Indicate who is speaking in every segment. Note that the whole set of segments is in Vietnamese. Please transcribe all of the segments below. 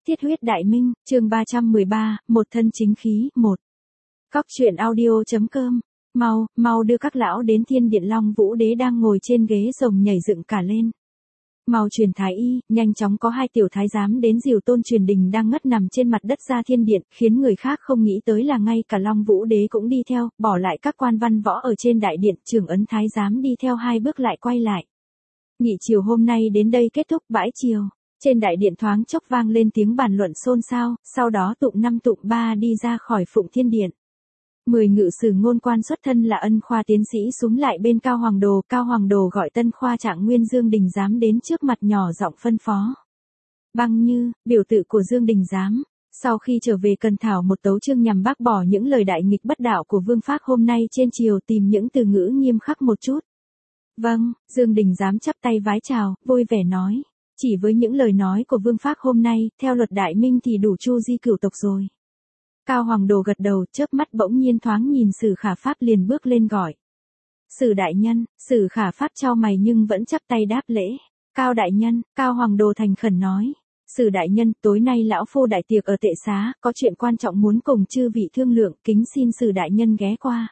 Speaker 1: Thiết huyết đại minh, chương 313, một thân chính khí, 1. Cóc truyện audio.com. Mau đưa các lão đến thiên điện. Long Vũ Đế đang ngồi trên ghế rồng nhảy dựng cả lên. Mau truyền thái y, nhanh chóng có 2 tiểu thái giám đến dìu Tôn Truyền Đình đang ngất nằm trên mặt đất ra thiên điện, khiến người khác không nghĩ tới là ngay cả Long Vũ Đế cũng đi theo, bỏ lại các quan văn võ ở trên đại điện, trưởng ấn thái giám đi theo 2 bước lại quay lại. Nghị chiều hôm nay đến đây kết thúc. Bãi chiều, trên đại điện thoáng chốc vang lên tiếng bàn luận xôn xao, sau đó tụng 5 tụng 3 đi ra khỏi Phụng Thiên Điện. 10 ngự sử ngôn quan xuất thân là Ân Khoa tiến sĩ súm lại bên Cao Hoàng Đồ gọi Tân Khoa Trạng Nguyên Dương Đình Giám đến trước mặt nhỏ giọng phân phó. Băng Như, biểu tự của Dương Đình Giám, sau khi trở về cần thảo một tấu chương nhằm bác bỏ những lời đại nghịch bất đạo của Vương Phác hôm nay trên triều, tìm những từ ngữ nghiêm khắc một chút. Vâng, Dương Đình Giám chắp tay vái chào, vui vẻ nói. Chỉ với những lời nói của Vương Phác hôm nay, theo luật đại minh thì đủ chu di cửu tộc rồi. Cao Hoàng Đồ gật đầu, chớp mắt bỗng nhiên thoáng nhìn Sử Khả Pháp liền bước lên gọi. Sử đại nhân. Sử Khả Pháp chau mày nhưng vẫn chắp tay đáp lễ. Cao đại nhân. Cao Hoàng Đồ thành khẩn nói. Sử đại nhân, tối nay lão phu đại tiệc ở Tệ Xá, có chuyện quan trọng muốn cùng chư vị thương lượng, kính xin Sử đại nhân ghé qua.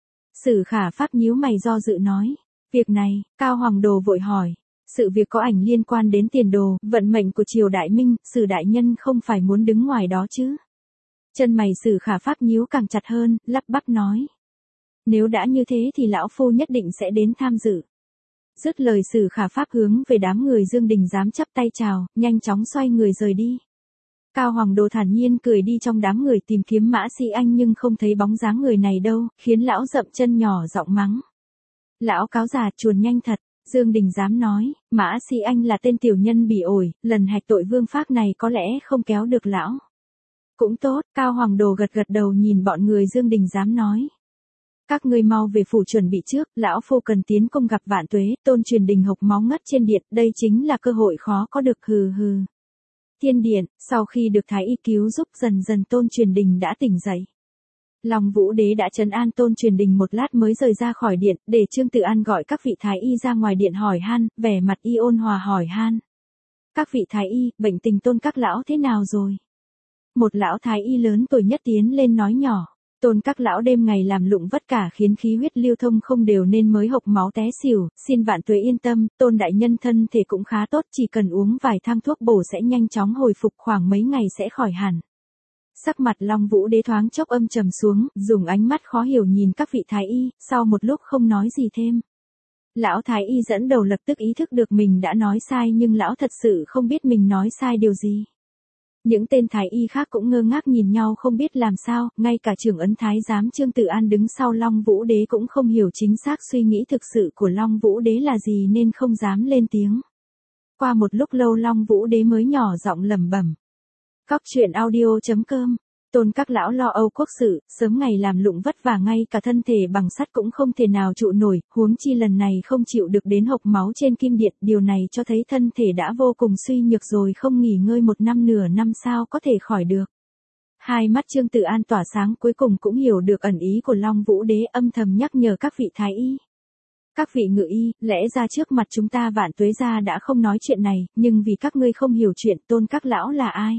Speaker 1: Sử Khả Pháp nhíu mày do dự nói. Việc này, Cao Hoàng Đồ vội hỏi. Sự việc có ảnh liên quan đến tiền đồ, vận mệnh của triều đại minh, Sử đại nhân không phải muốn đứng ngoài đó chứ? Chân mày Sử Khả Pháp nhíu càng chặt hơn, lắp bắp nói. Nếu đã như thế thì lão phu nhất định sẽ đến tham dự. Dứt lời Sử Khả Pháp hướng về đám người Dương Đình Giám chắp tay chào, nhanh chóng xoay người rời đi. Cao Hoàng Đồ thản nhiên cười đi trong đám người tìm kiếm Mã Sĩ Anh nhưng không thấy bóng dáng người này đâu, khiến lão dậm chân nhỏ giọng mắng. Lão cáo già chuồn nhanh thật. Dương Đình Giám nói, Mã Sĩ Anh là tên tiểu nhân bỉ ổi, lần hạch tội Vương Phác này có lẽ không kéo được lão. Cũng tốt. Cao Hoàng Đồ gật đầu nhìn bọn người Dương Đình Giám nói. Các ngươi mau về phủ chuẩn bị trước, lão phu cần tiến công gặp Vạn Tuế. Tôn Truyền Đình hộc máu ngất trên điện, đây chính là cơ hội khó có được. Hừ. Thiên điện, sau khi được thái y cứu giúp dần dần Tôn Truyền Đình đã tỉnh dậy. Long Vũ Đế đã trấn an Tôn Truyền Đình một lát mới rời ra khỏi điện, để Trương Tự An gọi các vị thái y ra ngoài điện hỏi han, vẻ mặt y ôn hòa hỏi han. Các vị thái y, bệnh tình Tôn các lão thế nào rồi? Một lão thái y lớn tuổi nhất tiến lên nói nhỏ. Tôn các lão đêm ngày làm lụng vất cả khiến khí huyết lưu thông không đều nên mới hộc máu té xỉu, xin Vạn Tuế yên tâm, Tôn đại nhân thân thể cũng khá tốt, chỉ cần uống vài thang thuốc bổ sẽ nhanh chóng hồi phục, khoảng mấy ngày sẽ khỏi hẳn. Sắc mặt Long Vũ Đế thoáng chốc âm trầm xuống, dùng ánh mắt khó hiểu nhìn các vị thái y, sau một lúc không nói gì thêm. Lão thái y dẫn đầu lập tức ý thức được mình đã nói sai nhưng lão thật sự không biết mình nói sai điều gì. Những tên thái y khác cũng ngơ ngác nhìn nhau không biết làm sao, ngay cả trưởng ấn thái giám Trương Tự An đứng sau Long Vũ Đế cũng không hiểu chính xác suy nghĩ thực sự của Long Vũ Đế là gì nên không dám lên tiếng. Qua một lúc lâu Long Vũ Đế mới nhỏ giọng lẩm bẩm. Cóc truyện audio.com. Tôn các lão lo âu quốc sự, sớm ngày làm lụng vất vả ngay cả thân thể bằng sắt cũng không thể nào trụ nổi, huống chi lần này không chịu được đến hộc máu trên kim điện, điều này cho thấy thân thể đã vô cùng suy nhược rồi, không nghỉ ngơi 1 năm nửa năm sao có thể khỏi được. Hai mắt Trương Tự An tỏa sáng, cuối cùng cũng hiểu được ẩn ý của Long Vũ Đế, âm thầm nhắc nhở các vị thái y. Các vị ngự y, lẽ ra trước mặt chúng ta Vạn Tuế gia đã không nói chuyện này, nhưng vì các ngươi không hiểu chuyện, Tôn các lão là ai?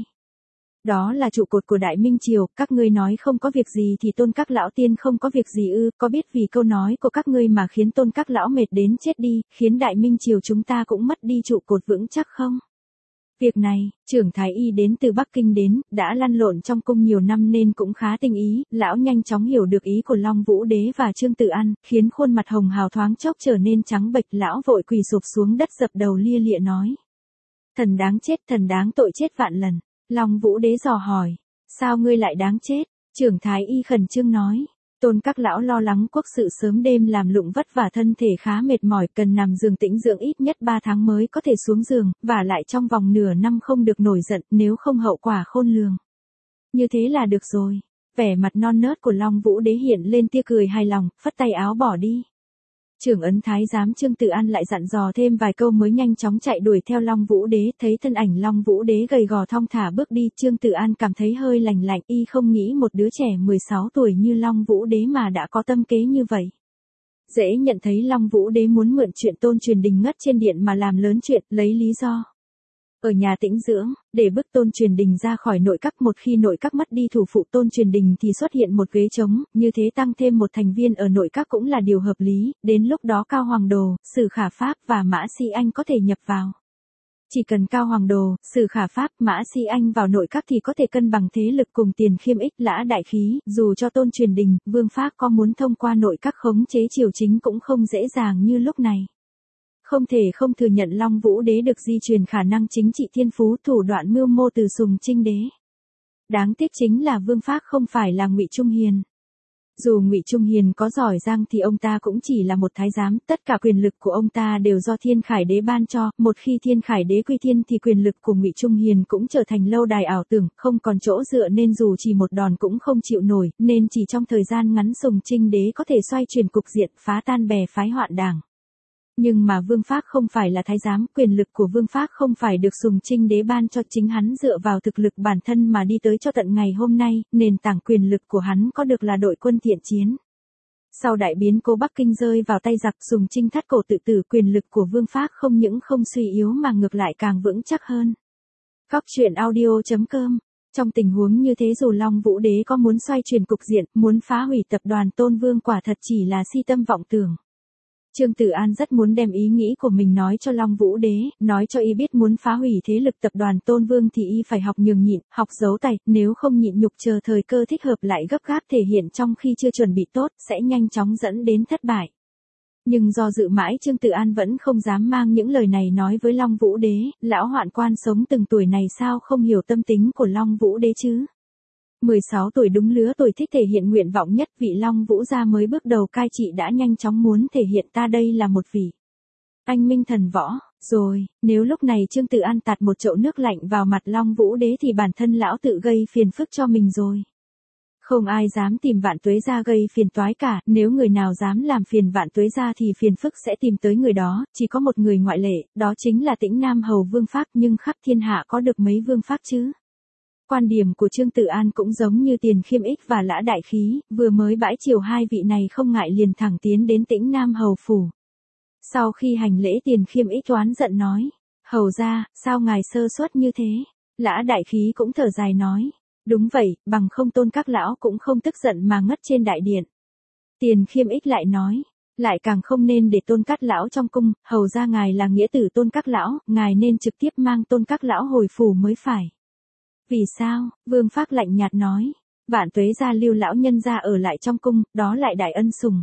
Speaker 1: Đó là trụ cột của Đại Minh Triều, các ngươi nói không có việc gì thì Tôn các lão tiên không có việc gì ư? Có biết vì câu nói của các ngươi mà khiến Tôn các lão mệt đến chết đi, khiến Đại Minh Triều chúng ta cũng mất đi trụ cột vững chắc không? Việc này, trưởng thái y đến từ Bắc Kinh đến, đã lăn lộn trong cung nhiều năm nên cũng khá tinh ý, lão nhanh chóng hiểu được ý của Long Vũ Đế và Trương Tự An, khiến khuôn mặt hồng hào thoáng chốc trở nên trắng bệch, lão vội quỳ sụp xuống đất dập đầu lia lịa nói. Thần đáng chết, thần đáng tội chết vạn lần. Long Vũ Đế dò hỏi, sao ngươi lại đáng chết? Trưởng thái y khẩn trương nói, Tôn các lão lo lắng quốc sự sớm đêm làm lụng vất vả thân thể khá mệt mỏi, cần nằm giường tĩnh dưỡng ít nhất 3 tháng mới có thể xuống giường, và lại trong vòng nửa năm không được nổi giận, nếu không hậu quả khôn lường. Như thế là được rồi. Vẻ mặt non nớt của Long Vũ Đế hiện lên tia cười hài lòng, phất tay áo bỏ đi. Trưởng ấn thái giám Trương Tự An lại dặn dò thêm vài câu mới nhanh chóng chạy đuổi theo Long Vũ Đế, thấy thân ảnh Long Vũ Đế gầy gò thong thả bước đi, Trương Tự An cảm thấy hơi lạnh lạnh, y không nghĩ một đứa trẻ 16 tuổi như Long Vũ Đế mà đã có tâm kế như vậy. Dễ nhận thấy Long Vũ Đế muốn mượn chuyện Tôn Truyền Đình ngất trên điện mà làm lớn chuyện, lấy lý do Ở nhà tĩnh dưỡng, để bức Tôn Truyền Đình ra khỏi nội các, một khi nội các mất đi thủ phụ Tôn Truyền Đình thì xuất hiện một ghế trống, như thế tăng thêm một thành viên ở nội các cũng là điều hợp lý, đến lúc đó Cao Hoàng Đồ, Sử Khả Pháp và Mã Si Anh có thể nhập vào. Chỉ cần Cao Hoàng Đồ, Sử Khả Pháp, Mã Si Anh vào nội các thì có thể cân bằng thế lực cùng Tiền Khiêm Ích, Lã Đại Khí, dù cho Tôn Truyền Đình, Vương Phác có muốn thông qua nội các khống chế triều chính cũng không dễ dàng như lúc này. Không thể không thừa nhận Long Vũ Đế được di truyền khả năng chính trị thiên phú, thủ đoạn mưu mô từ Sùng Trinh Đế. Đáng tiếc chính là Vương Phác không phải là Ngụy Trung Hiền. Dù Ngụy Trung Hiền có giỏi giang thì ông ta cũng chỉ là một thái giám, tất cả quyền lực của ông ta đều do Thiên Khải Đế ban cho, một khi Thiên Khải Đế quy thiên thì quyền lực của Ngụy Trung Hiền cũng trở thành lâu đài ảo tưởng, không còn chỗ dựa nên dù chỉ một đòn cũng không chịu nổi, nên chỉ trong thời gian ngắn Sùng Trinh Đế có thể xoay chuyển cục diện, phá tan bè phái hoạn đảng. Nhưng mà Vương Phác không phải là thái giám, quyền lực của Vương Phác không phải được Sùng Trinh Đế ban cho, chính hắn dựa vào thực lực bản thân mà đi tới cho tận ngày hôm nay, nền tảng quyền lực của hắn có được là đội quân thiện chiến. Sau đại biến cố Bắc Kinh rơi vào tay giặc, Sùng Trinh thắt cổ tự tử, quyền lực của Vương Phác không những không suy yếu mà ngược lại càng vững chắc hơn. Góc truyện audio.com. Trong tình huống như thế dù Long Vũ Đế có muốn xoay chuyển cục diện, muốn phá hủy tập đoàn Tôn Vương quả thật chỉ là si tâm vọng tưởng. Trương Tử An rất muốn đem ý nghĩ của mình nói cho Long Vũ Đế, nói cho y biết muốn phá hủy thế lực tập đoàn Tôn Vương thì y phải học nhường nhịn, học giấu tay, nếu không nhịn nhục chờ thời cơ thích hợp lại gấp gáp thể hiện trong khi chưa chuẩn bị tốt, sẽ nhanh chóng dẫn đến thất bại. Nhưng do dự mãi Trương Tử An vẫn không dám mang những lời này nói với Long Vũ Đế, lão hoạn quan sống từng tuổi này sao không hiểu tâm tính của Long Vũ Đế chứ. 16 tuổi đúng lứa tuổi thích thể hiện nguyện vọng nhất, vị Long Vũ gia mới bước đầu cai trị đã nhanh chóng muốn thể hiện ta đây là một vị anh minh thần võ, rồi, nếu lúc này Trương Tử An tạt một chậu nước lạnh vào mặt Long Vũ Đế thì bản thân lão tự gây phiền phức cho mình rồi. Không ai dám tìm Vạn Tuế gia gây phiền toái cả, nếu người nào dám làm phiền Vạn Tuế gia thì phiền phức sẽ tìm tới người đó, chỉ có một người ngoại lệ, đó chính là Tĩnh Nam Hầu Vương Phác, nhưng khắp thiên hạ có được mấy Vương Phác chứ. Quan điểm của Trương Tử An cũng giống như Tiền Khiêm Ích và Lã Đại Khí, vừa mới bãi triều hai vị này không ngại liền thẳng tiến đến Tĩnh Nam Hầu phủ. Sau khi hành lễ Tiền Khiêm Ích oán giận nói, hầu ra, sao ngài sơ suất như thế? Lã Đại Khí cũng thở dài nói, đúng vậy, bằng không Tôn các lão cũng không tức giận mà ngất trên đại điện. Tiền Khiêm Ích lại nói, lại càng không nên để Tôn các lão trong cung, hầu ra ngài là nghĩa tử Tôn các lão, ngài nên trực tiếp mang Tôn các lão hồi phủ mới phải. Vì sao? Vương Phác lạnh nhạt nói, Vạn Tuế gia lưu lão nhân gia ở lại trong cung, đó lại đại ân sủng.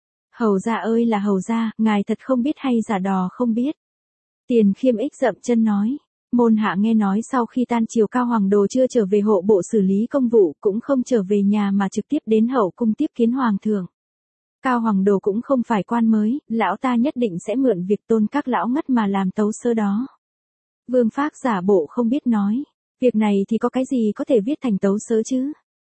Speaker 1: Hầu gia ơi là hầu gia, ngài thật không biết hay giả đò không biết. Tiền Khiêm Ích dậm chân nói, môn hạ nghe nói sau khi tan triều Cao Hoàng Đồ chưa trở về hộ bộ xử lý công vụ, cũng không trở về nhà mà trực tiếp đến hậu cung tiếp kiến hoàng thượng. Cao Hoàng Đồ cũng không phải quan mới, lão ta nhất định sẽ mượn việc Tôn các lão ngất mà làm tấu sơ đó. Vương Phác giả bộ không biết nói, việc này thì có cái gì có thể viết thành tấu sớ chứ?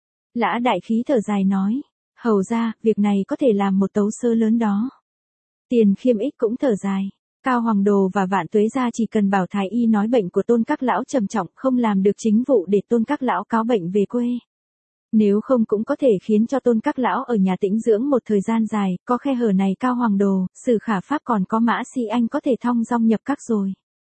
Speaker 1: Lã Đại Khí thở dài nói, hầu ra, việc này có thể làm một tấu sớ lớn đó. Tiền Khiêm Ích cũng thở dài, Cao Hoàng Đồ và Vạn Tuế gia chỉ cần bảo thái y nói bệnh của Tôn các lão trầm trọng, không làm được chính vụ để Tôn các lão cáo bệnh về quê. Nếu không cũng có thể khiến cho Tôn các lão ở nhà tĩnh dưỡng một thời gian dài, có khe hở này Cao Hoàng Đồ, Sử Khả Pháp còn có Mã Si Anh có thể thong dong nhập các rồi.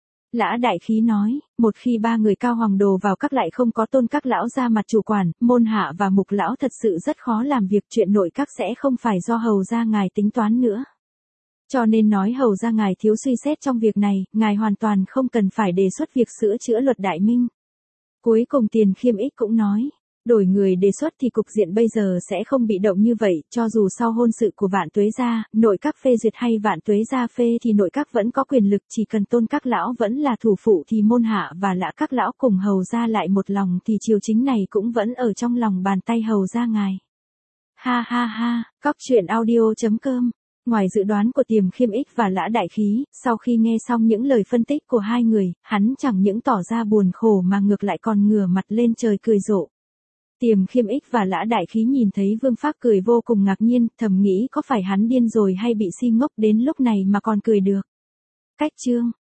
Speaker 1: Lã Đại Khí nói, một khi ba người Cao Hoàng Đồ vào các lại không có Tôn các lão ra mặt chủ quản, môn hạ và mục lão thật sự rất khó làm việc, chuyện nội các sẽ không phải do hầu gia ngài tính toán nữa. Cho nên nói hầu gia ngài thiếu suy xét trong việc này, ngài hoàn toàn không cần phải đề xuất việc sửa chữa luật đại minh. Cuối cùng Tiền Khiêm Ích cũng nói, đổi người đề xuất thì cục diện bây giờ sẽ không bị động như vậy, cho dù sau hôn sự của Vạn Tuế gia, nội các phê duyệt hay Vạn Tuế gia phê thì nội các vẫn có quyền lực, chỉ cần Tôn các lão vẫn là thủ phụ thì môn hạ và Lã các lão cùng hầu gia lại một lòng thì triều chính này cũng vẫn ở trong lòng bàn tay hầu gia ngài. Ha ha ha, góc truyện audio.com. Ngoài dự đoán của Tiền Khiêm Ích và Lã Đại Khí, sau khi nghe xong những lời phân tích của hai người, hắn chẳng những tỏ ra buồn khổ mà ngược lại còn ngửa mặt lên trời cười rộ. Tiền Khiêm Ích và Lã Đại Khí nhìn thấy Vương Phác cười vô cùng ngạc nhiên, thầm nghĩ có phải hắn điên rồi hay bị si ngốc đến lúc này mà còn cười được. Cách chương